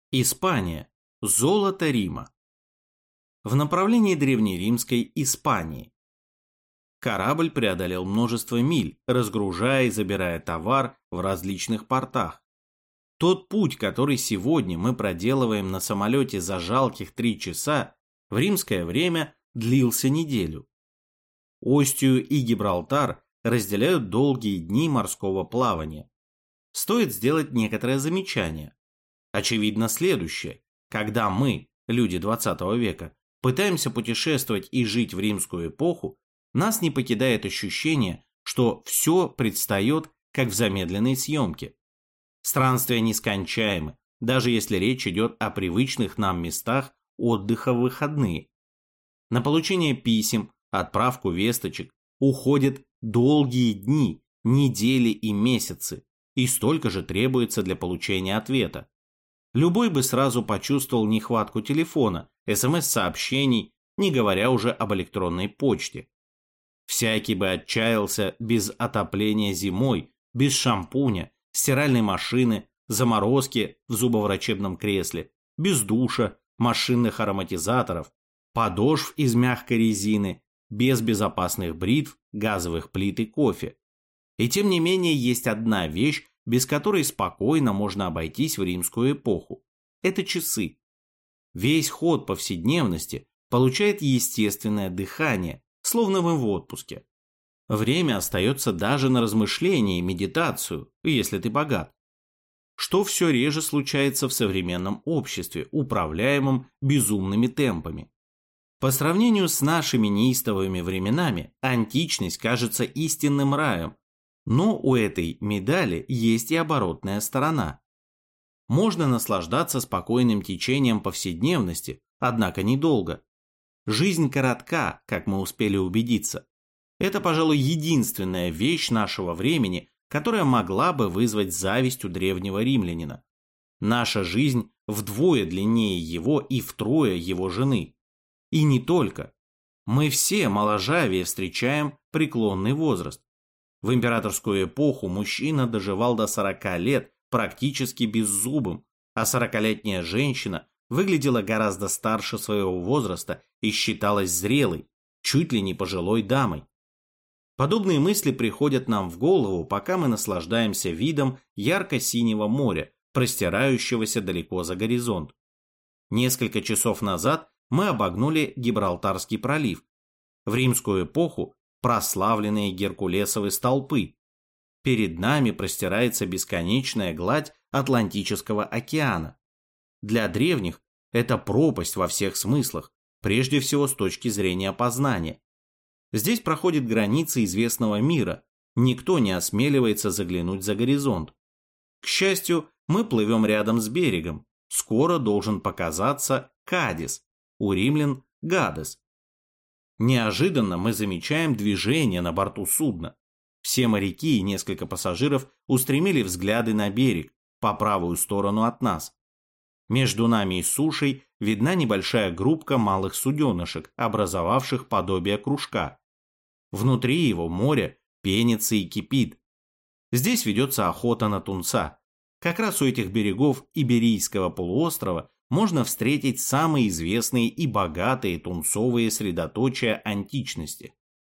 Испания. Золото Рима. В направлении древнеримской Испании. Корабль преодолел множество миль, разгружая и забирая товар в различных портах. Тот путь, который сегодня мы проделываем на самолете за жалких 3 часа, в римское время длился неделю. Остию и Гибралтар разделяют долгие дни морского плавания. Стоит сделать некоторое замечание. Очевидно следующее. Когда мы, люди 20 века, пытаемся путешествовать и жить в римскую эпоху, нас не покидает ощущение, что все предстает как в замедленной съемке. Странствия нескончаемы, даже если речь идет о привычных нам местах отдыха в выходные. На получение писем, отправку весточек уходят долгие дни, недели и месяцы, и столько же требуется для получения ответа. Любой бы сразу почувствовал нехватку телефона, СМС-сообщений, не говоря уже об электронной почте. Всякий бы отчаялся без отопления зимой, без шампуня, стиральной машины, заморозки в зубоврачебном кресле, без душа, машинных ароматизаторов, подошв из мягкой резины, без безопасных бритв, газовых плит и кофе. И тем не менее есть одна вещь, без которой спокойно можно обойтись в римскую эпоху. Это часы. Весь ход повседневности получает естественное дыхание, словно мы в отпуске. Время остается даже на размышление и медитацию, если ты богат. Что все реже случается в современном обществе, управляемом безумными темпами. По сравнению с нашими неистовыми временами, античность кажется истинным раем, но у этой медали есть и оборотная сторона. Можно наслаждаться спокойным течением повседневности, однако недолго. Жизнь коротка, как мы успели убедиться. Это, пожалуй, единственная вещь нашего времени, которая могла бы вызвать зависть у древнего римлянина. Наша жизнь вдвое длиннее его и втрое его жены. И не только. Мы все моложавее встречаем преклонный возраст. В императорскую эпоху мужчина доживал до 40 лет практически беззубым, а 40-летняя женщина выглядела гораздо старше своего возраста и считалась зрелой, чуть ли не пожилой дамой. Подобные мысли приходят нам в голову, пока мы наслаждаемся видом ярко-синего моря, простирающегося далеко за горизонт. Несколько часов назад мы обогнули Гибралтарский пролив. В римскую эпоху прославленные Геркулесовы столпы. Перед нами простирается бесконечная гладь Атлантического океана. Для древних это пропасть во всех смыслах, прежде всего с точки зрения познания. Здесь проходит граница известного мира, никто не осмеливается заглянуть за горизонт. К счастью, мы плывем рядом с берегом, скоро должен показаться Кадис, у римлян Гадес. Неожиданно мы замечаем движение на борту судна. Все моряки и несколько пассажиров устремили взгляды на берег, по правую сторону от нас. Между нами и сушей видна небольшая группка малых суденышек, образовавших подобие кружка. Внутри его море пенится и кипит. Здесь ведется охота на тунца. Как раз у этих берегов Иберийского полуострова можно встретить самые известные и богатые тунцовые средоточия античности.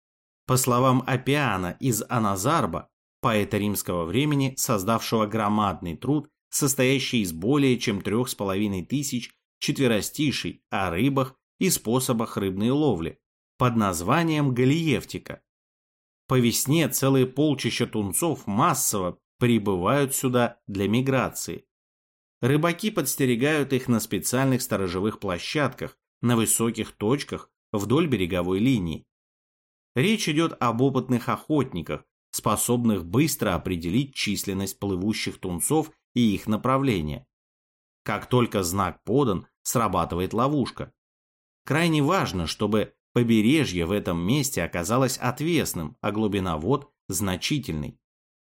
По словам Аппиана из Аназарба, поэта римского времени, создавшего громадный труд, состоящий из более чем 3500 четверостишей о рыбах и способах рыбной ловли, под названием «Галиевтика». По весне целые полчища тунцов массово прибывают сюда для миграции. Рыбаки подстерегают их на специальных сторожевых площадках, на высоких точках вдоль береговой линии. Речь идет об опытных охотниках, способных быстро определить численность плывущих тунцов и их направление. Как только знак подан, срабатывает ловушка. Крайне важно, чтобы побережье в этом месте оказалось отвесным, а глубина вод значительной.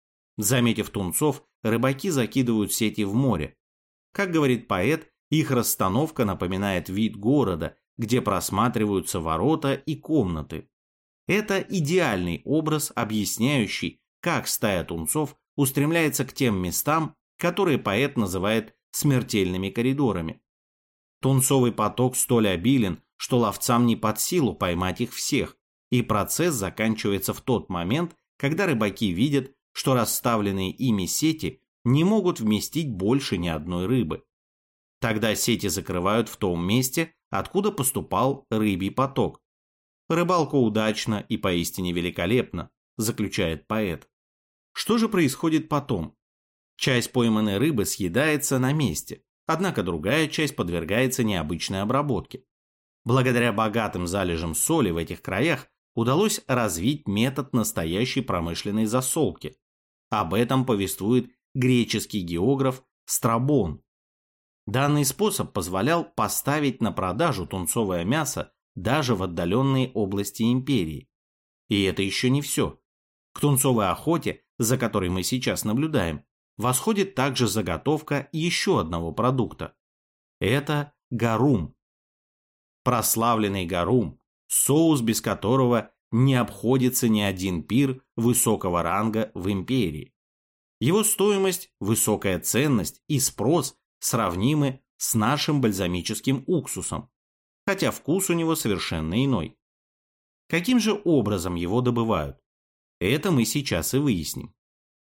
Заметив тунцов, рыбаки закидывают сети в море. Как говорит поэт, их расстановка напоминает вид города, где просматриваются ворота и комнаты. Это идеальный образ, объясняющий, как стая тунцов устремляется к тем местам, которые поэт называет смертельными коридорами. Тунцовый поток столь обилен, что ловцам не под силу поймать их всех, и процесс заканчивается в тот момент, когда рыбаки видят, что расставленные ими сети не могут вместить больше ни одной рыбы. Тогда сети закрывают в том месте, откуда поступал рыбий поток. Рыбалка удачна и поистине великолепна, заключает поэт. Что же происходит потом? Часть пойманной рыбы съедается на месте, однако другая часть подвергается необычной обработке. Благодаря богатым залежам соли в этих краях удалось развить метод настоящей промышленной засолки. Об этом повествует греческий географ Страбон. Данный способ позволял поставить на продажу тунцовое мясо даже в отдаленные области империи. И это еще не все. К тунцовой охоте, за которой мы сейчас наблюдаем, восходит также заготовка еще одного продукта. Это гарум. Прославленный гарум, соус, без которого не обходится ни один пир высокого ранга в империи. Его стоимость, высокая ценность и спрос сравнимы с нашим бальзамическим уксусом, хотя вкус у него совершенно иной. Каким же образом его добывают? Это мы сейчас и выясним.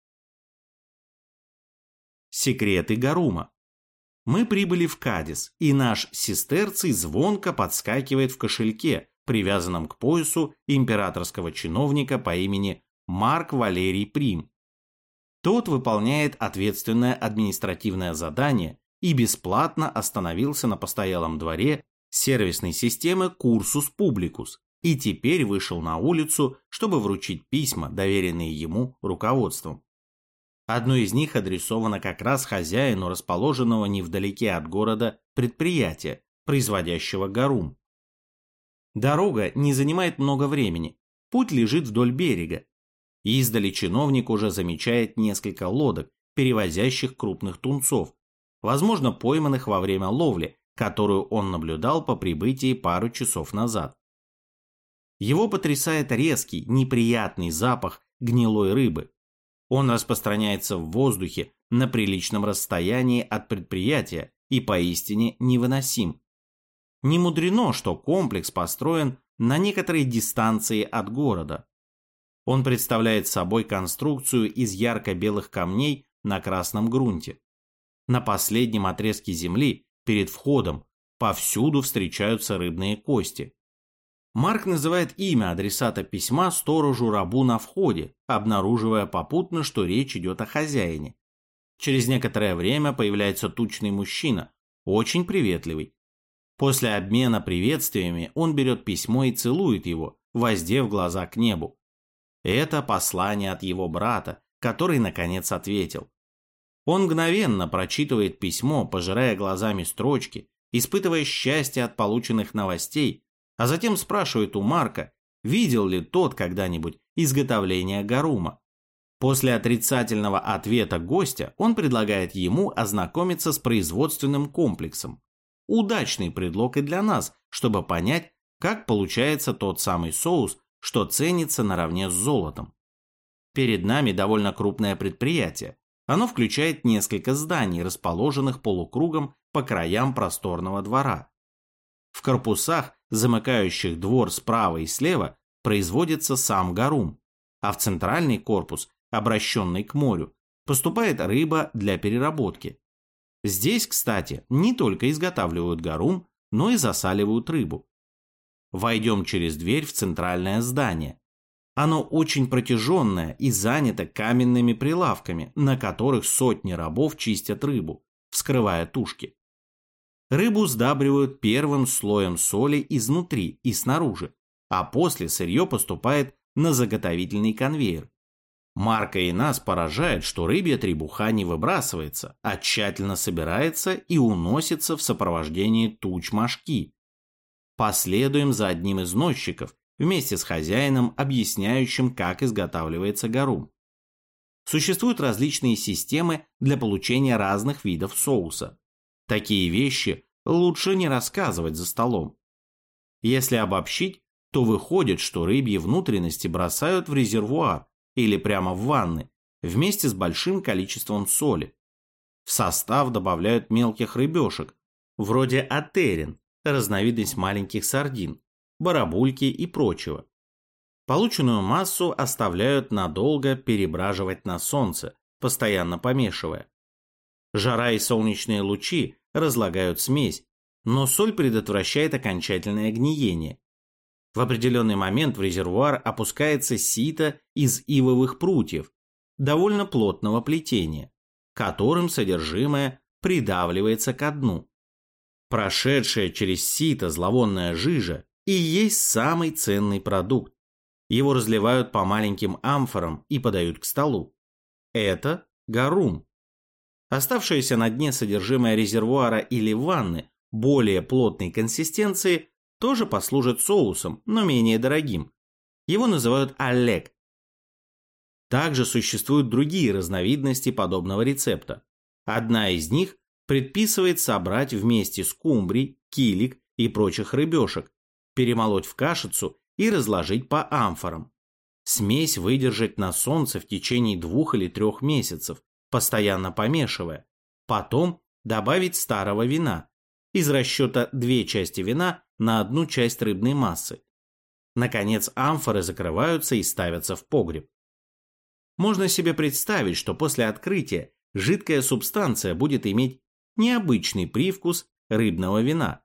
Секреты гарума. Мы прибыли в Кадис, и наш сестерций звонко подскакивает в кошельке, привязанном к поясу императорского чиновника по имени Марк Валерий Прим. Тот выполняет ответственное административное задание и бесплатно остановился на постоялом дворе сервисной системы Cursus Publicus и теперь вышел на улицу, чтобы вручить письма, доверенные ему руководством. Одно из них адресовано как раз хозяину расположенного невдалеке от города предприятия, производящего гарум. Дорога не занимает много времени, путь лежит вдоль берега. Издали чиновник уже замечает несколько лодок, перевозящих крупных тунцов, возможно, пойманных во время ловли, которую он наблюдал по прибытии пару часов назад. Его потрясает резкий, неприятный запах гнилой рыбы. Он распространяется в воздухе на приличном расстоянии от предприятия и поистине невыносим. Не мудрено, что комплекс построен на некоторой дистанции от города. Он представляет собой конструкцию из ярко-белых камней на красном грунте. На последнем отрезке земли, перед входом, повсюду встречаются рыбные кости. Марк называет имя адресата письма сторожу-рабу на входе, обнаруживая попутно, что речь идет о хозяине. Через некоторое время появляется тучный мужчина, очень приветливый. После обмена приветствиями он берет письмо и целует его, воздев глаза к небу. Это послание от его брата, который наконец ответил. Он мгновенно прочитывает письмо, пожирая глазами строчки, испытывая счастье от полученных новостей, а затем спрашивает у Марка, видел ли тот когда-нибудь изготовление гарума. После отрицательного ответа гостя он предлагает ему ознакомиться с производственным комплексом. Удачный предлог и для нас, чтобы понять, как получается тот самый соус, что ценится наравне с золотом. Перед нами довольно крупное предприятие. Оно включает несколько зданий, расположенных полукругом по краям просторного двора. В корпусах, замыкающих двор справа и слева, производится сам гарум, а в центральный корпус, обращенный к морю, поступает рыба для переработки. Здесь, кстати, не только изготавливают гарум, но и засаливают рыбу. Войдем через дверь в центральное здание. Оно очень протяженное и занято каменными прилавками, на которых сотни рабов чистят рыбу, вскрывая тушки. Рыбу сдабривают первым слоем соли изнутри и снаружи, а после сырье поступает на заготовительный конвейер. Марка и нас поражает, что рыбья требуха не выбрасывается, а тщательно собирается и уносится в сопровождении туч мошки. Последуем за одним из носчиков, вместе с хозяином, объясняющим, как изготавливается гарум. Существуют различные системы для получения разных видов соуса. Такие вещи лучше не рассказывать за столом. Если обобщить, то выходит, что рыбьи внутренности бросают в резервуар или прямо в ванны, вместе с большим количеством соли. В состав добавляют мелких рыбешек, вроде атерин, разновидность маленьких сардин, барабульки и прочего. Полученную массу оставляют надолго перебраживать на солнце, постоянно помешивая. Жара и солнечные лучи разлагают смесь, но соль предотвращает окончательное гниение. В определенный момент в резервуар опускается сито из ивовых прутьев, довольно плотного плетения, которым содержимое придавливается ко дну. Прошедшая через сито зловонная жижа и есть самый ценный продукт. Его разливают по маленьким амфорам и подают к столу. Это гарум. Оставшееся на дне содержимое резервуара или ванны более плотной консистенции тоже послужит соусом, но менее дорогим. Его называют алек. Также существуют другие разновидности подобного рецепта. Одна из них предписывает собрать вместе скумбрий, килик и прочих рыбешек, перемолоть в кашицу и разложить по амфорам. Смесь выдержать на солнце в течение 2 или 3 месяцев, постоянно помешивая. Потом добавить старого вина, из расчета 2 части вина на 1 часть рыбной массы. Наконец амфоры закрываются и ставятся в погреб. Можно себе представить, что после открытия жидкая субстанция будет иметь необычный привкус рыбного вина.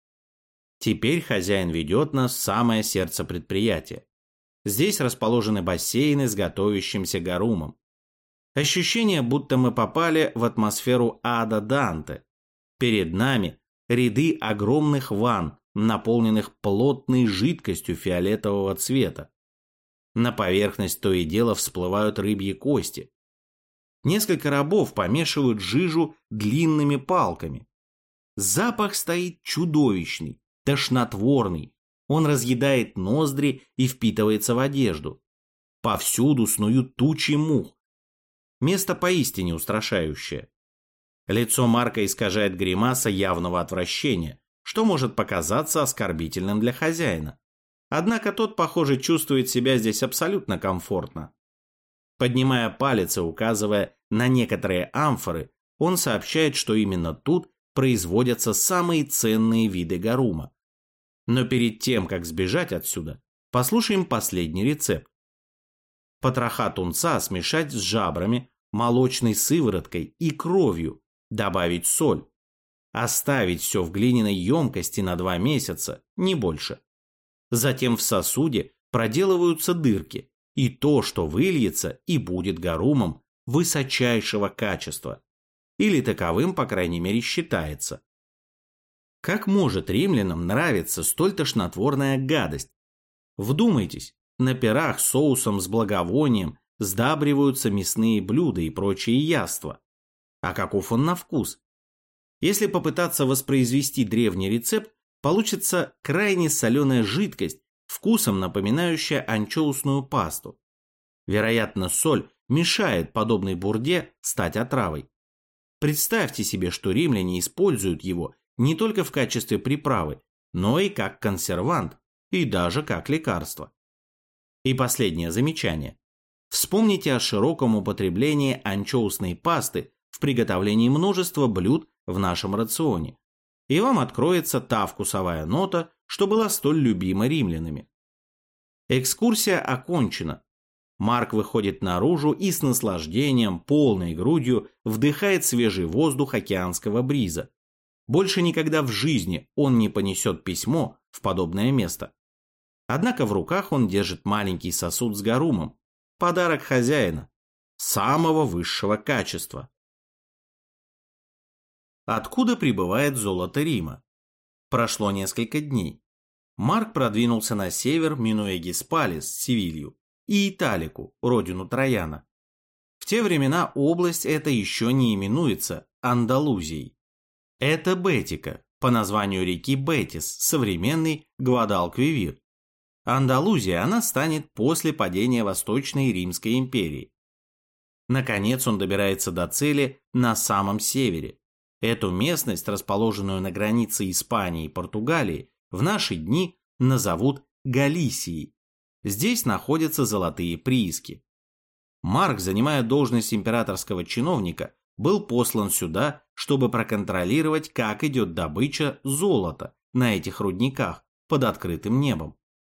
Теперь хозяин ведет нас в самое сердце предприятия. Здесь расположены бассейны с готовящимся гарумом. Ощущение, будто мы попали в атмосферу ада Данте. Перед нами ряды огромных ванн, наполненных плотной жидкостью фиолетового цвета. На поверхность то и дело всплывают рыбьи кости. Несколько рабов помешивают жижу длинными палками. Запах стоит чудовищный, тошнотворный. Он разъедает ноздри и впитывается в одежду. Повсюду снуют тучи мух. Место поистине устрашающее. Лицо Марка искажает гримаса явного отвращения, что может показаться оскорбительным для хозяина. Однако тот, похоже, чувствует себя здесь абсолютно комфортно. Поднимая палец и указывая на некоторые амфоры, он сообщает, что именно тут производятся самые ценные виды гарума. Но перед тем, как сбежать отсюда, послушаем последний рецепт. Потроха тунца смешать с жабрами, молочной сывороткой и кровью, добавить соль. Оставить все в глиняной емкости на 2 месяца, не больше. Затем в сосуде проделываются дырки, и то, что выльется, и будет гарумом высочайшего качества. Или таковым, по крайней мере, считается. Как может римлянам нравиться столь тошнотворная гадость? Вдумайтесь, на пирах соусом с благовонием сдабриваются мясные блюда и прочие яства. А каков он на вкус? Если попытаться воспроизвести древний рецепт, получится крайне соленая жидкость, вкусом напоминающая анчоусную пасту. Вероятно, соль мешает подобной бурде стать отравой. Представьте себе, что римляне используют его не только в качестве приправы, но и как консервант, и даже как лекарство. И последнее замечание. Вспомните о широком употреблении анчоусной пасты в приготовлении множества блюд в нашем рационе, и вам откроется та вкусовая нота, что была столь любима римлянами. Экскурсия окончена. Марк выходит наружу и с наслаждением, полной грудью, вдыхает свежий воздух океанского бриза. Больше никогда в жизни он не понесет письмо в подобное место. Однако в руках он держит маленький сосуд с гарумом, подарок хозяина, самого высшего качества. Откуда прибывает золото Рима? Прошло несколько дней. Марк продвинулся на север, минуя Гиспалис, Севилью, и Италику, родину Трояна. В те времена область эта еще не именуется Андалузией. Это Бетика, по названию реки Бетис, современный Гвадалквивир. Андалузия она станет после падения Восточной Римской империи. Наконец он добирается до цели на самом севере. Эту местность, расположенную на границе Испании и Португалии, в наши дни назовут Галисией. Здесь находятся золотые прииски. Марк, занимая должность императорского чиновника, был послан сюда, чтобы проконтролировать, как идет добыча золота на этих рудниках под открытым небом.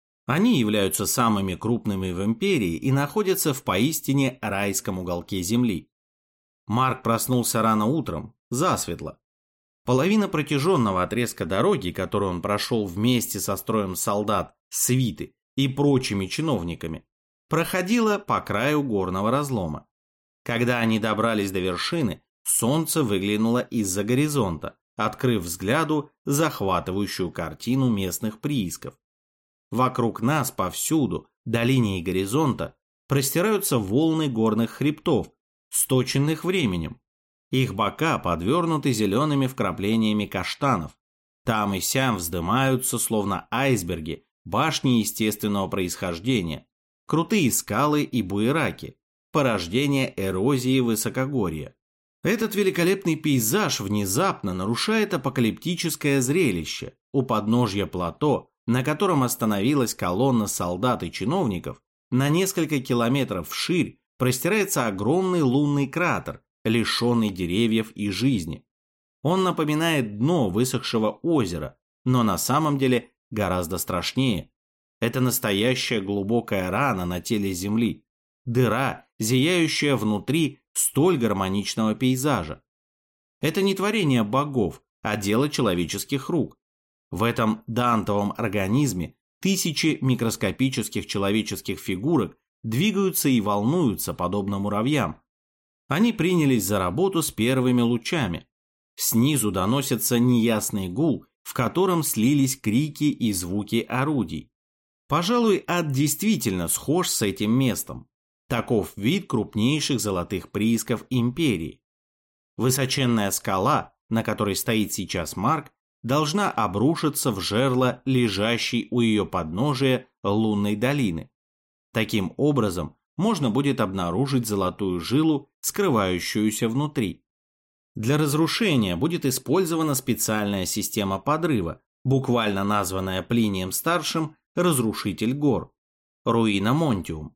Они являются самыми крупными в империи и находятся в поистине райском уголке земли. Марк проснулся рано утром, засветло. Половина протяженного отрезка дороги, которую он прошел вместе со строем солдат, свиты и прочими чиновниками, проходила по краю горного разлома. Когда они добрались до вершины, солнце выглянуло из-за горизонта, открыв взгляду захватывающую картину местных приисков. Вокруг нас повсюду, до линии горизонта, простираются волны горных хребтов, сточенных временем. Их бока подвернуты зелеными вкраплениями каштанов. Там и сям вздымаются, словно айсберги, башни естественного происхождения, крутые скалы и буераки, порождение эрозии высокогорья. Этот великолепный пейзаж внезапно нарушает апокалиптическое зрелище. У подножья плато, на котором остановилась колонна солдат и чиновников, на несколько километров вширь простирается огромный лунный кратер, лишенный деревьев и жизни. Он напоминает дно высохшего озера, но на самом деле гораздо страшнее. Это настоящая глубокая рана на теле земли, дыра, зияющая внутри столь гармоничного пейзажа. Это не творение богов, а дело человеческих рук. В этом дантовом организме тысячи микроскопических человеческих фигурок двигаются и волнуются, подобно муравьям. Они принялись за работу с первыми лучами. Снизу доносится неясный гул, в котором слились крики и звуки орудий. Пожалуй, ад действительно схож с этим местом. Таков вид крупнейших золотых приисков империи. Высоченная скала, на которой стоит сейчас Марк, должна обрушиться в жерло лежащей у ее подножия лунной долины. Таким образом, можно будет обнаружить золотую жилу, скрывающуюся внутри. Для разрушения будет использована специальная система подрыва, буквально названная Плинием-старшим «Разрушитель гор» – Руина Монтиум.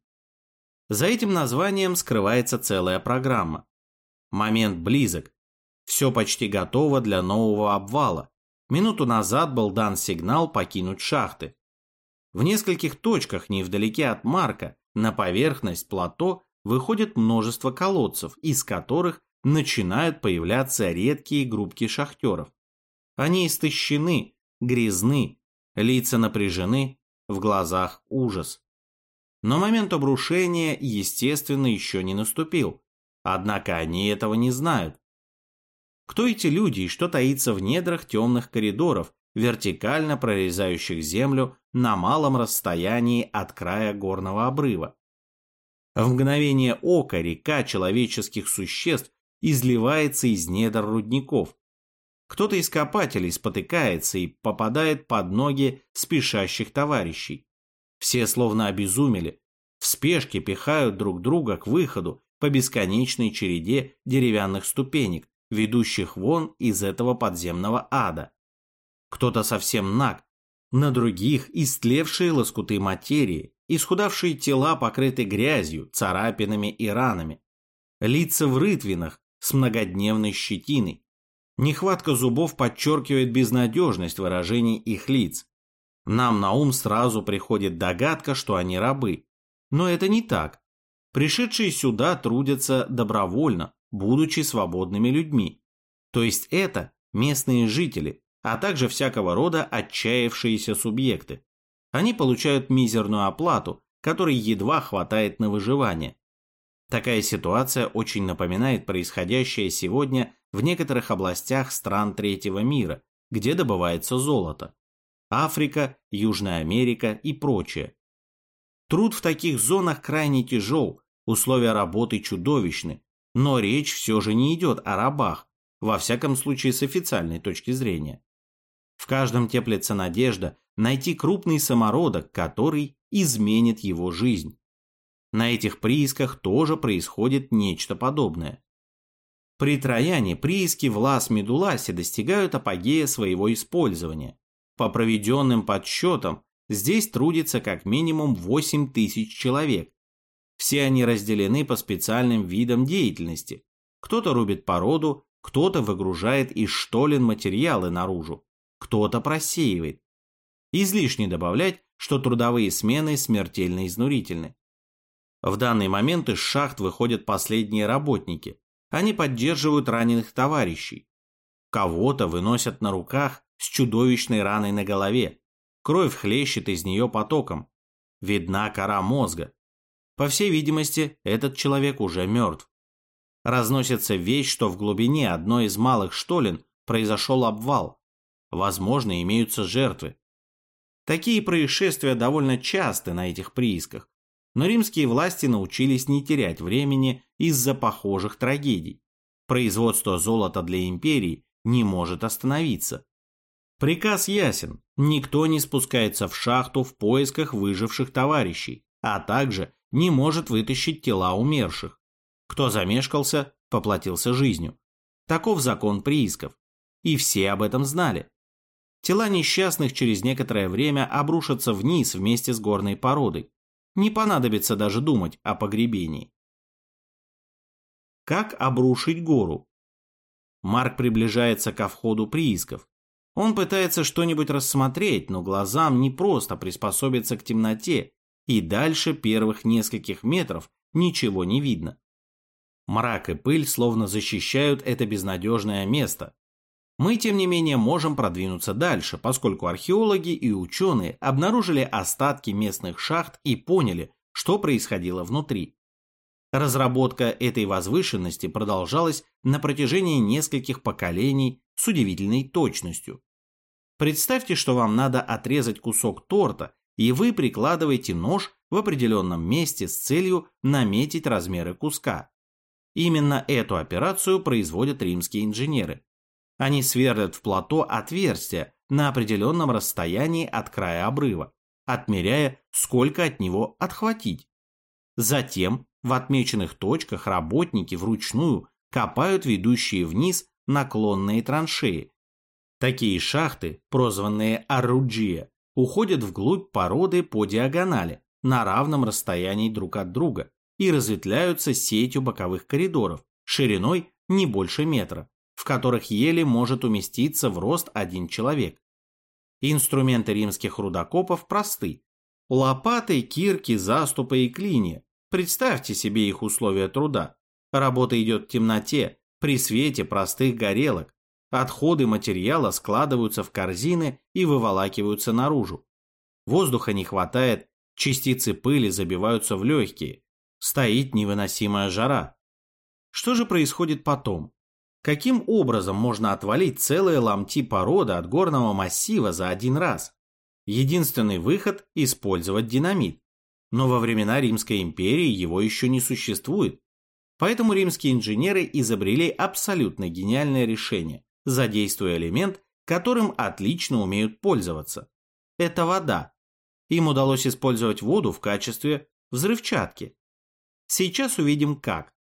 За этим названием скрывается целая программа. Момент близок. Все почти готово для нового обвала. Минуту назад был дан сигнал покинуть шахты. В нескольких точках невдалеке от Марка на поверхность плато выходит множество колодцев, из которых начинают появляться редкие группки шахтеров. Они истощены, грязны, лица напряжены, в глазах ужас. Но момент обрушения, естественно, еще не наступил. Однако они этого не знают. Кто эти люди и что таится в недрах темных коридоров, вертикально прорезающих землю на малом расстоянии от края горного обрыва? В мгновение ока река человеческих существ изливается из недр рудников. Кто-то из копателей спотыкается и попадает под ноги спешащих товарищей. Все словно обезумели, в спешке пихают друг друга к выходу по бесконечной череде деревянных ступенек, ведущих вон из этого подземного ада. Кто-то совсем наг, на других истлевшие лоскуты материи, исхудавшие тела покрыты грязью, царапинами и ранами, лица в рытвинах с многодневной щетиной. Нехватка зубов подчеркивает безнадежность выражений их лиц. Нам на ум сразу приходит догадка, что они рабы. Но это не так. Пришедшие сюда трудятся добровольно, будучи свободными людьми. То есть это местные жители, а также всякого рода отчаявшиеся субъекты. Они получают мизерную оплату, которой едва хватает на выживание. Такая ситуация очень напоминает происходящее сегодня в некоторых областях стран третьего мира, где добывается золото. Африка, Южная Америка и прочее. Труд в таких зонах крайне тяжел, условия работы чудовищны, но речь все же не идет о рабах, во всяком случае с официальной точки зрения. В каждом теплится надежда найти крупный самородок, который изменит его жизнь. На этих приисках тоже происходит нечто подобное. При Трояне прииски в Лас-Медуласе достигают апогея своего использования. По проведенным подсчетам, здесь трудится как минимум 8000 человек. Все они разделены по специальным видам деятельности. Кто-то рубит породу, кто-то выгружает из штолен материалы наружу, кто-то просеивает. Излишне добавлять, что трудовые смены смертельно изнурительны. В данный момент из шахт выходят последние работники. Они поддерживают раненых товарищей. Кого-то выносят на руках с чудовищной раной на голове. Кровь хлещет из нее потоком. Видна кора мозга. По всей видимости, этот человек уже мертв. Разносится весть, что в глубине одной из малых штолен произошел обвал. Возможно, имеются жертвы. Такие происшествия довольно часты на этих приисках, но римские власти научились не терять времени из-за похожих трагедий. Производство золота для империи не может остановиться. Приказ ясен: никто не спускается в шахту в поисках выживших товарищей, а также не может вытащить тела умерших. Кто замешкался, поплатился жизнью. Таков закон приисков. И все об этом знали. Тела несчастных через некоторое время обрушатся вниз вместе с горной породой. Не понадобится даже думать о погребении. Как обрушить гору? Марк приближается ко входу приисков. Он пытается что-нибудь рассмотреть, но глазам не просто приспособиться к темноте, и дальше первых нескольких метров ничего не видно. Мрак и пыль словно защищают это безнадежное место. Мы, тем не менее, можем продвинуться дальше, поскольку археологи и ученые обнаружили остатки местных шахт и поняли, что происходило внутри. Разработка этой возвышенности продолжалась на протяжении нескольких поколений с удивительной точностью. Представьте, что вам надо отрезать кусок торта, и вы прикладываете нож в определенном месте с целью наметить размеры куска. Именно эту операцию производят римские инженеры. Они сверлят в плато отверстия на определенном расстоянии от края обрыва, отмеряя, сколько от него отхватить. Затем в отмеченных точках работники вручную копают ведущие вниз наклонные траншеи. Такие шахты, прозванные орруджия, уходят вглубь породы по диагонали, на равном расстоянии друг от друга, и разветвляются сетью боковых коридоров, шириной не больше метра, в которых еле может уместиться в рост один человек. Инструменты римских рудокопов просты. Лопаты, кирки, заступы и клинья. Представьте себе их условия труда. Работа идет в темноте, при свете простых горелок. Отходы материала складываются в корзины и выволакиваются наружу. Воздуха не хватает, частицы пыли забиваются в легкие. Стоит невыносимая жара. Что же происходит потом? Каким образом можно отвалить целые ломти породы от горного массива за один раз? Единственный выход – использовать динамит. Но во времена Римской империи его еще не существует. Поэтому римские инженеры изобрели абсолютно гениальное решение, задействуя элемент, которым отлично умеют пользоваться. Это вода. Им удалось использовать воду в качестве взрывчатки. Сейчас увидим как.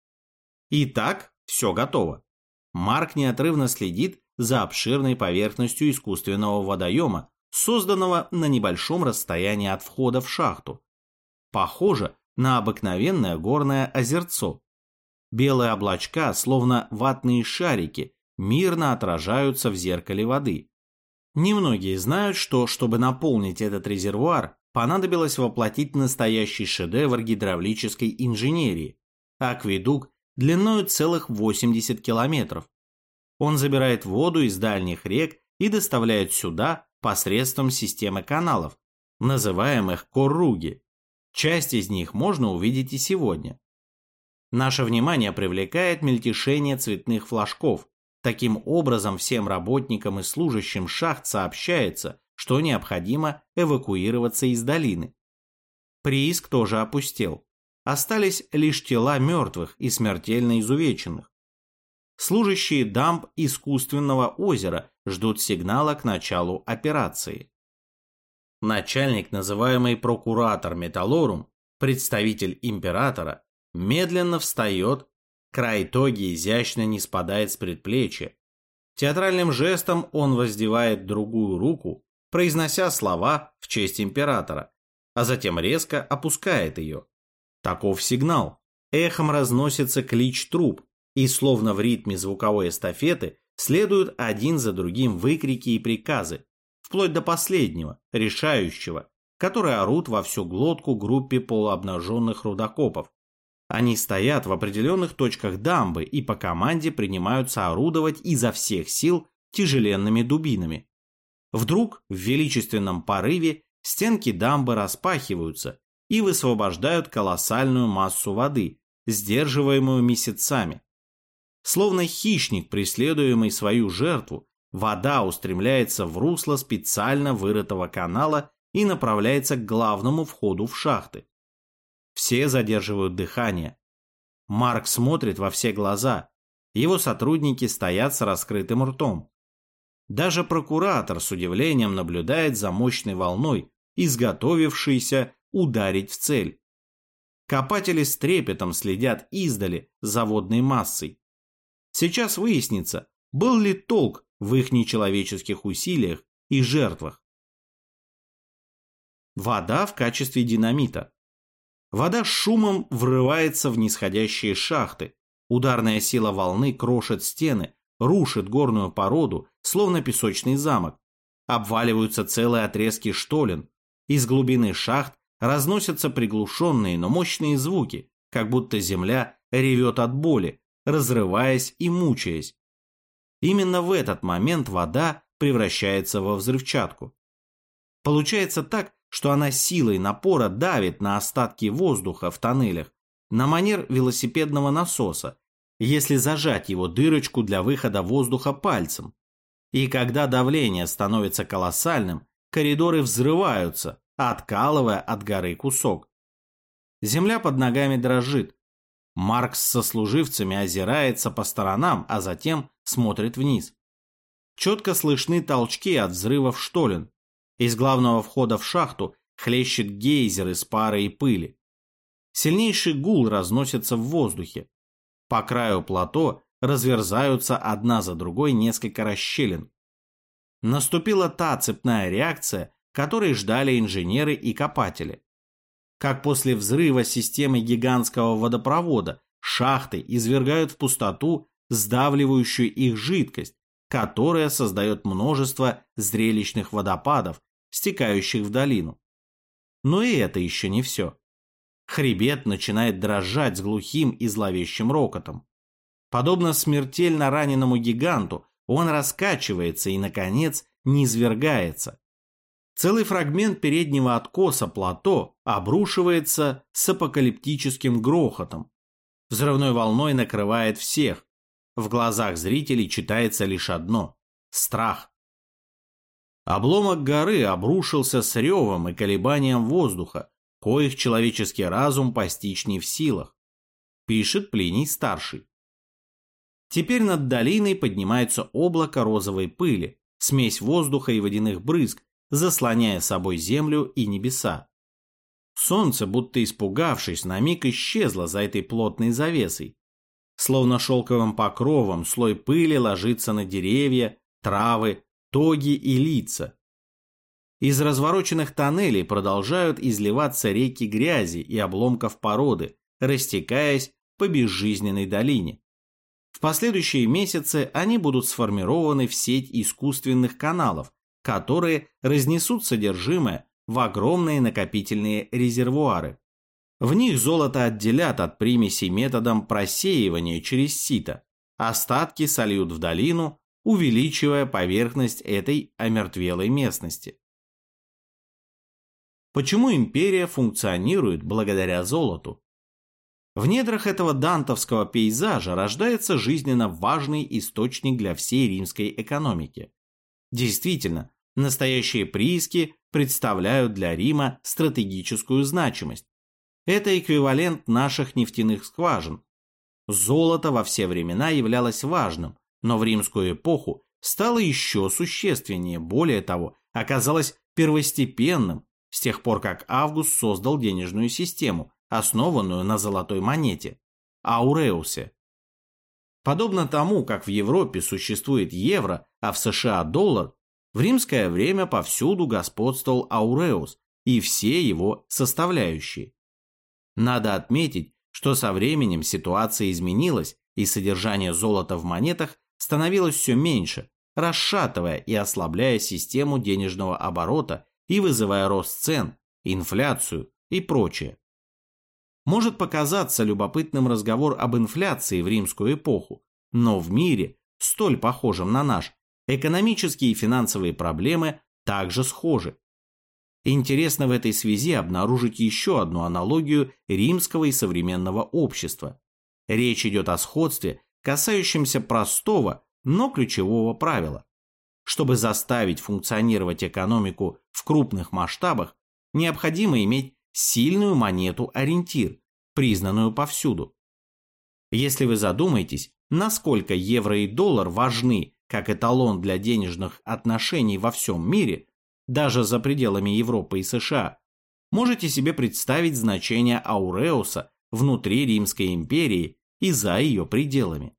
Итак, все готово. Марк неотрывно следит за обширной поверхностью искусственного водоема, созданного на небольшом расстоянии от входа в шахту. Похоже на обыкновенное горное озерцо. Белые облачка, словно ватные шарики, мирно отражаются в зеркале воды. Немногие знают, что, чтобы наполнить этот резервуар, понадобилось воплотить настоящий шедевр гидравлической инженерии – акведук длиною целых 80 километров. Он забирает воду из дальних рек и доставляет сюда посредством системы каналов, называемых корруги. Часть из них можно увидеть и сегодня. Наше внимание привлекает мельтешение цветных флажков. Таким образом, всем работникам и служащим шахт сообщается, что необходимо эвакуироваться из долины. Прииск тоже опустел. Остались лишь тела мертвых и смертельно изувеченных. Служащие дамб искусственного озера ждут сигнала к началу операции. Начальник, называемый прокуратор Металлорум, представитель императора, медленно встает, край тоги изящно не спадает с предплечья. Театральным жестом он воздевает другую руку, произнося слова в честь императора, а затем резко опускает ее. Таков сигнал. Эхом разносится клич труп, и словно в ритме звуковой эстафеты следуют один за другим выкрики и приказы, вплоть до последнего, решающего, которые орут во всю глотку группе полуобнаженных рудокопов. Они стоят в определенных точках дамбы и по команде принимаются орудовать изо всех сил тяжеленными дубинами. Вдруг в величественном порыве стенки дамбы распахиваются и высвобождают колоссальную массу воды, сдерживаемую месяцами. Словно хищник, преследуемый свою жертву, вода устремляется в русло специально вырытого канала и направляется к главному входу в шахты. Все задерживают дыхание. Марк смотрит во все глаза. Его сотрудники стоят с раскрытым ртом. Даже прокуратор с удивлением наблюдает за мощной волной, изготовившейся ударить в цель. Копатели с трепетом следят издали за водной массой. Сейчас выяснится, был ли толк в их нечеловеческих усилиях и жертвах. Вода в качестве динамита. Вода с шумом врывается в нисходящие шахты. Ударная сила волны крошит стены, рушит горную породу, словно песочный замок. Обваливаются целые отрезки штолен. Из глубины шахт разносятся приглушенные, но мощные звуки, как будто земля ревет от боли, разрываясь и мучаясь. Именно в этот момент вода превращается во взрывчатку. Получается так, что она силой напора давит на остатки воздуха в тоннелях, на манер велосипедного насоса, если зажать его дырочку для выхода воздуха пальцем. И когда давление становится колоссальным, коридоры взрываются, откалывая от горы кусок. Земля под ногами дрожит. Марк с сослуживцами озирается по сторонам, а затем смотрит вниз. Четко слышны толчки от взрывов штолен. Из главного входа в шахту хлещет гейзер из пара и пыли. Сильнейший гул разносится в воздухе. По краю плато разверзаются одна за другой несколько расщелин. Наступила та цепная реакция, которой ждали инженеры и копатели. Как после взрыва системы гигантского водопровода, шахты извергают в пустоту сдавливающую их жидкость, которая создает множество зрелищных водопадов, стекающих в долину. Но и это еще не все. Хребет начинает дрожать с глухим и зловещим рокотом. Подобно смертельно раненому гиганту, он раскачивается и, наконец, низвергается. Целый фрагмент переднего откоса плато обрушивается с апокалиптическим грохотом. Взрывной волной накрывает всех. В глазах зрителей читается лишь одно – страх. Обломок горы обрушился с ревом и колебанием воздуха, коих человеческий разум постичь не в силах, пишет Плиний-старший. Теперь над долиной поднимается облако розовой пыли, смесь воздуха и водяных брызг, заслоняя собой землю и небеса. Солнце, будто испугавшись, на миг исчезло за этой плотной завесой. Словно шелковым покровом слой пыли ложится на деревья, травы, тоги и лица. Из развороченных тоннелей продолжают изливаться реки грязи и обломков породы, растекаясь по безжизненной долине. В последующие месяцы они будут сформированы в сеть искусственных каналов, которые разнесут содержимое в огромные накопительные резервуары. В них золото отделят от примесей методом просеивания через сито. Остатки сольют в долину, увеличивая поверхность этой омертвелой местности. Почему империя функционирует благодаря золоту? В недрах этого дантовского пейзажа рождается жизненно важный источник для всей римской экономики. Действительно, настоящие прииски представляют для Рима стратегическую значимость. Это эквивалент наших нефтяных скважин. Золото во все времена являлось важным, но в римскую эпоху стало еще существеннее, более того, оказалось первостепенным с тех пор, как Август создал денежную систему, основанную на золотой монете – ауреусе. Подобно тому, как в Европе существует евро, а в США доллар, в римское время повсюду господствовал ауреус и все его составляющие. Надо отметить, что со временем ситуация изменилась, и содержание золота в монетах становилось все меньше, расшатывая и ослабляя систему денежного оборота и вызывая рост цен, инфляцию и прочее. Может показаться любопытным разговор об инфляции в римскую эпоху, но в мире, столь похожем на наш, экономические и финансовые проблемы также схожи. Интересно в этой связи обнаружить еще одну аналогию римского и современного общества. Речь идет о сходстве, касающемся простого, но ключевого правила. Чтобы заставить функционировать экономику в крупных масштабах, необходимо иметь сильную монету-ориентир, признанную повсюду. Если вы задумаетесь, насколько евро и доллар важны как эталон для денежных отношений во всем мире, даже за пределами Европы и США, можете себе представить значение ауреуса внутри Римской империи и за ее пределами.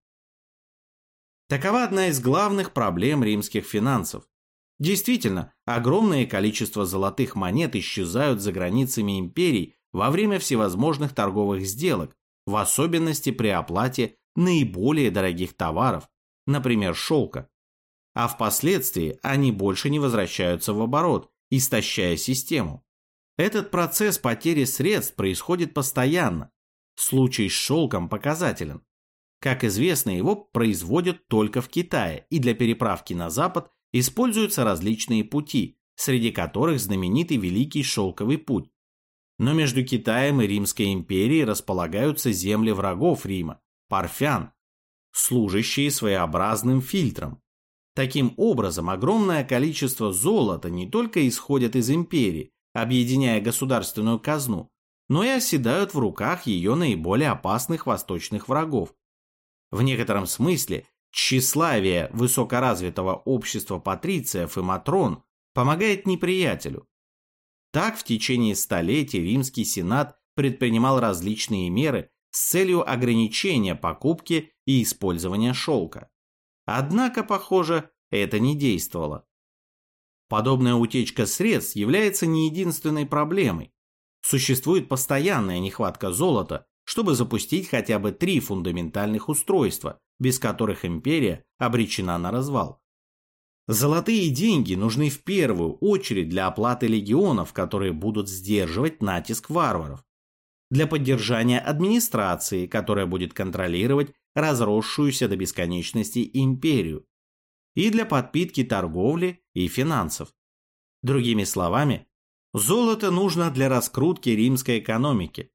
Такова одна из главных проблем римских финансов. Действительно, огромное количество золотых монет исчезают за границами империй во время всевозможных торговых сделок, в особенности при оплате наиболее дорогих товаров, например, шелка. А впоследствии они больше не возвращаются в оборот, истощая систему. Этот процесс потери средств происходит постоянно. Случай с шелком показателен. Как известно, его производят только в Китае, и для переправки на Запад используются различные пути, среди которых знаменитый Великий Шелковый путь. Но между Китаем и Римской империей располагаются земли врагов Рима, парфян, служащие своеобразным фильтром. Таким образом, огромное количество золота не только исходит из империи, объединяя государственную казну, но и оседают в руках ее наиболее опасных восточных врагов. В некотором смысле тщеславие высокоразвитого общества патрициев и матрон помогает неприятелю. Так в течение столетий Римский Сенат предпринимал различные меры с целью ограничения покупки и использования шелка. Однако, похоже, это не действовало. Подобная утечка средств является не единственной проблемой. Существует постоянная нехватка золота, чтобы запустить хотя бы 3 фундаментальных устройства, без которых империя обречена на развал. Золотые деньги нужны в первую очередь для оплаты легионов, которые будут сдерживать натиск варваров, для поддержания администрации, которая будет контролировать разросшуюся до бесконечности империю, и для подпитки торговли и финансов. Другими словами, золото нужно для раскрутки римской экономики.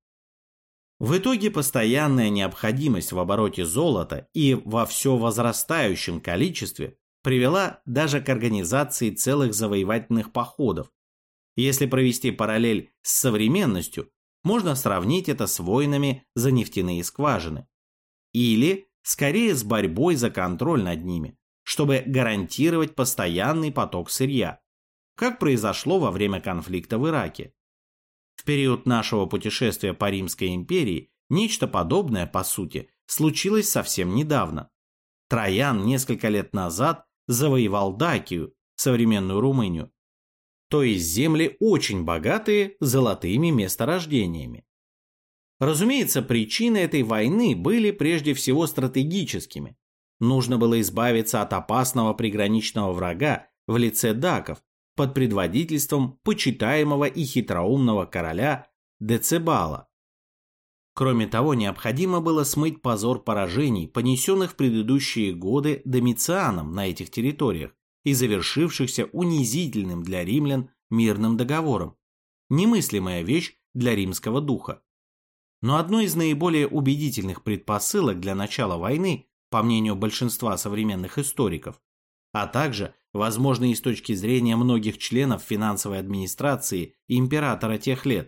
В итоге постоянная необходимость в обороте золота и во все возрастающем количестве привела даже к организации целых завоевательных походов. Если провести параллель с современностью, можно сравнить это с войнами за нефтяные скважины. Или, скорее, с борьбой за контроль над ними, чтобы гарантировать постоянный поток сырья, как произошло во время конфликта в Ираке. В период нашего путешествия по Римской империи нечто подобное, по сути, случилось совсем недавно. Троян несколько лет назад завоевал Дакию, современную Румынию, то есть земли, очень богатые золотыми месторождениями. Разумеется, причины этой войны были прежде всего стратегическими. Нужно было избавиться от опасного приграничного врага в лице даков под предводительством почитаемого и хитроумного короля Децебала. Кроме того, необходимо было смыть позор поражений, понесенных в предыдущие годы Домицианом на этих территориях и завершившихся унизительным для римлян мирным договором. Немыслимая вещь для римского духа. Но одной из наиболее убедительных предпосылок для начала войны, по мнению большинства современных историков, а также, возможно, и с точки зрения многих членов финансовой администрации императора тех лет,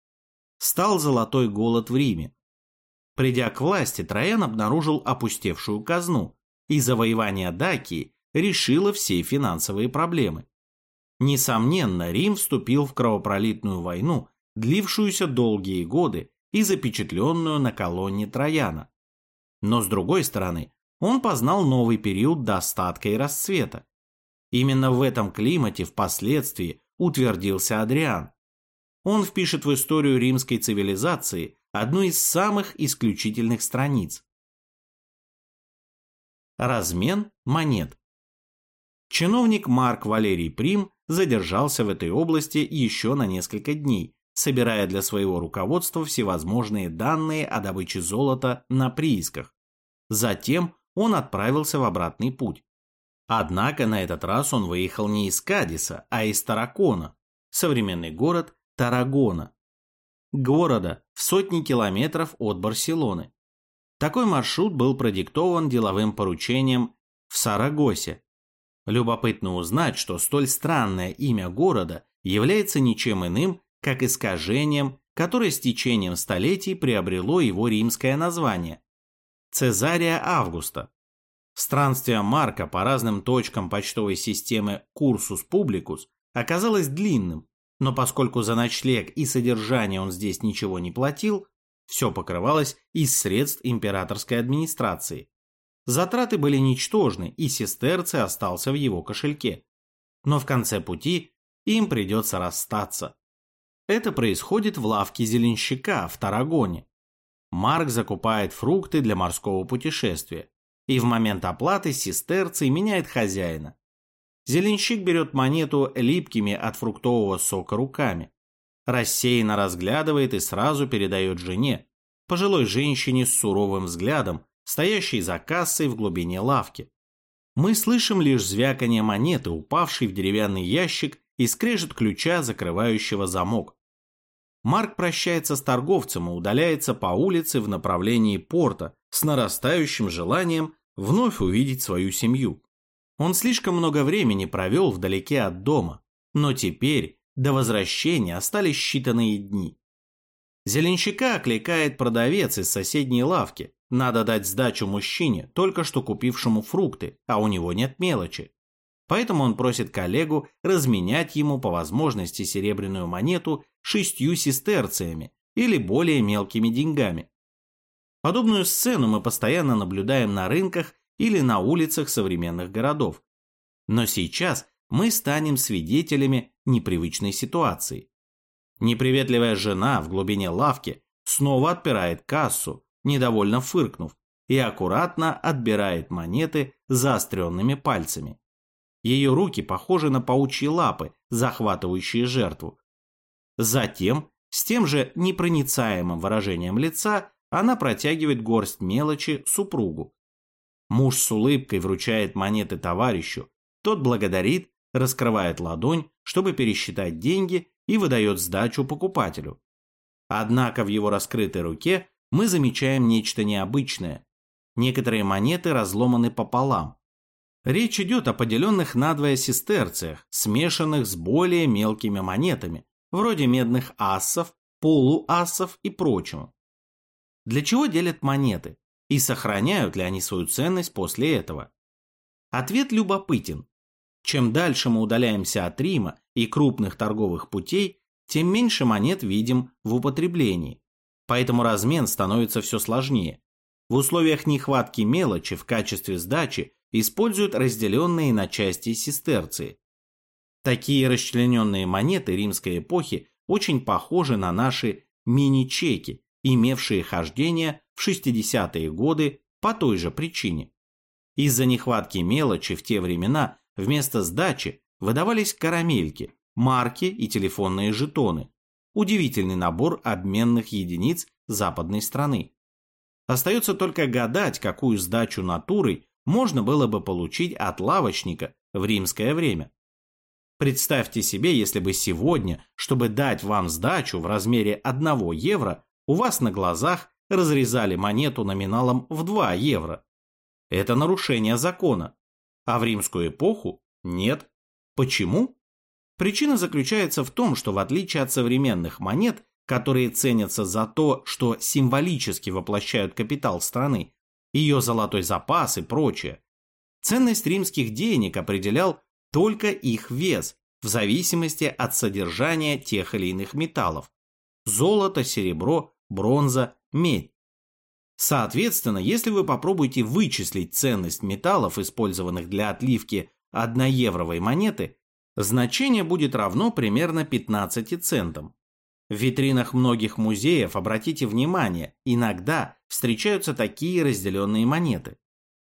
стал золотой голод в Риме. Придя к власти, Троян обнаружил опустевшую казну, и завоевание Дакии решило все финансовые проблемы. Несомненно, Рим вступил в кровопролитную войну, длившуюся долгие годы и запечатленную на колонне Трояна. Но с другой стороны, он познал новый период достатка и расцвета. Именно в этом климате впоследствии утвердился Адриан. Он впишет в историю римской цивилизации одну из самых исключительных страниц. Размен монет. Чиновник Марк Валерий Прим задержался в этой области еще на несколько дней, собирая для своего руководства всевозможные данные о добыче золота на приисках. Затем он отправился в обратный путь. Однако на этот раз он выехал не из Кадиса, а из Таракона, современный город Таррагона, города в сотни километров от Барселоны. Такой маршрут был продиктован деловым поручением в Сарагосе. Любопытно узнать, что столь странное имя города является ничем иным, как искажением, которое с течением столетий приобрело его римское название – Цезария Августа. Странствие Марка по разным точкам почтовой системы Курсус Публикус оказалось длинным, но поскольку за ночлег и содержание он здесь ничего не платил, все покрывалось из средств императорской администрации. Затраты были ничтожны, и сестерций остался в его кошельке. Но в конце пути им придется расстаться. Это происходит в лавке зеленщика в Таррагоне. Марк закупает фрукты для морского путешествия, и в момент оплаты сестерций меняет хозяина. Зеленщик берет монету липкими от фруктового сока руками, рассеянно разглядывает и сразу передает жене, пожилой женщине с суровым взглядом, стоящей за кассой в глубине лавки. Мы слышим лишь звяканье монеты, упавшей в деревянный ящик, и скрежет ключа, закрывающего замок. Марк прощается с торговцем и удаляется по улице в направлении порта с нарастающим желанием вновь увидеть свою семью. Он слишком много времени провел вдалеке от дома, но теперь до возвращения остались считанные дни. Зеленщика окликает продавец из соседней лавки. Надо дать сдачу мужчине, только что купившему фрукты, а у него нет мелочи. Поэтому он просит коллегу разменять ему по возможности серебряную монету 6 сестерциями или более мелкими деньгами. Подобную сцену мы постоянно наблюдаем на рынках или на улицах современных городов. Но сейчас мы станем свидетелями непривычной ситуации. Неприветливая жена в глубине лавки снова отпирает кассу, недовольно фыркнув, и аккуратно отбирает монеты заостренными пальцами. Ее руки похожи на паучьи лапы, захватывающие жертву. Затем, с тем же непроницаемым выражением лица, она протягивает горсть мелочи супругу. Муж с улыбкой вручает монеты товарищу, тот благодарит, раскрывает ладонь, чтобы пересчитать деньги, и выдает сдачу покупателю. Однако в его раскрытой руке мы замечаем нечто необычное. Некоторые монеты разломаны пополам. Речь идет о поделенных надвое сестерциях, смешанных с более мелкими монетами, вроде медных ассов, полуассов и прочего. Для чего делят монеты? И сохраняют ли они свою ценность после этого? Ответ любопытен. Чем дальше мы удаляемся от Рима и крупных торговых путей, тем меньше монет видим в употреблении. Поэтому размен становится все сложнее. В условиях нехватки мелочи в качестве сдачи используют разделенные на части сестерции. Такие расчлененные монеты римской эпохи очень похожи на наши мини-чеки, имевшие хождение в 60-е годы по той же причине. Из-за нехватки мелочи в те времена вместо сдачи выдавались карамельки, марки и телефонные жетоны. Удивительный набор обменных единиц западной страны. Остается только гадать, какую сдачу натурой можно было бы получить от лавочника в римское время. Представьте себе, если бы сегодня, чтобы дать вам сдачу в размере 1 евро, у вас на глазах разрезали монету номиналом в 2 евро. Это нарушение закона. А в римскую эпоху нет. Почему? Причина заключается в том, что в отличие от современных монет, которые ценятся за то, что символически воплощают капитал страны, ее золотой запас и прочее, ценность римских денег определял только их вес в зависимости от содержания тех или иных металлов – золото, серебро, бронза, медь. Соответственно, если вы попробуете вычислить ценность металлов, использованных для отливки 1-евровой монеты, значение будет равно примерно 15 центам. В витринах многих музеев, обратите внимание, иногда встречаются такие разделенные монеты.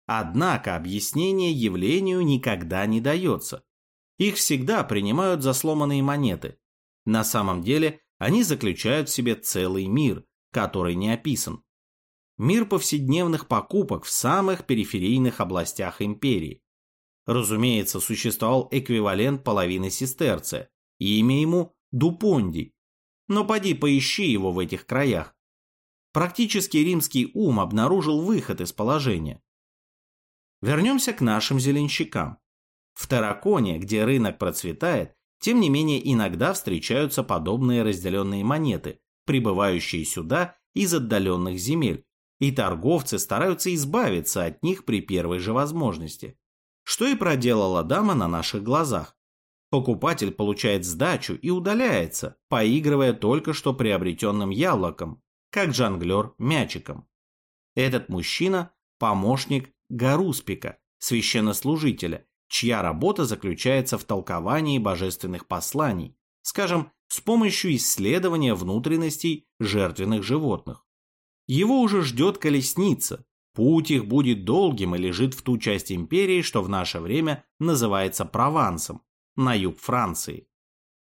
Однако объяснение явлению никогда не дается. Их всегда принимают за сломанные монеты. На самом деле они заключают в себе целый мир, который не описан. Мир повседневных покупок в самых периферийных областях империи. Разумеется, существовал эквивалент половины сестерция, имя ему Дупондий. Но поди поищи его в этих краях. Практически римский ум обнаружил выход из положения. Вернемся к нашим зеленщикам. В Тараконе, где рынок процветает, тем не менее иногда встречаются подобные разделенные монеты, прибывающие сюда из отдаленных земель, и торговцы стараются избавиться от них при первой же возможности. Что и проделала дама на наших глазах. Покупатель получает сдачу и удаляется, поигрывая только что приобретенным яблоком, как жонглер мячиком. Этот мужчина – помощник гаруспика, священнослужителя, чья работа заключается в толковании божественных посланий, скажем, с помощью исследования внутренностей жертвенных животных. Его уже ждет колесница, путь их будет долгим и лежит в ту часть империи, что в наше время называется Провансом, на юг Франции.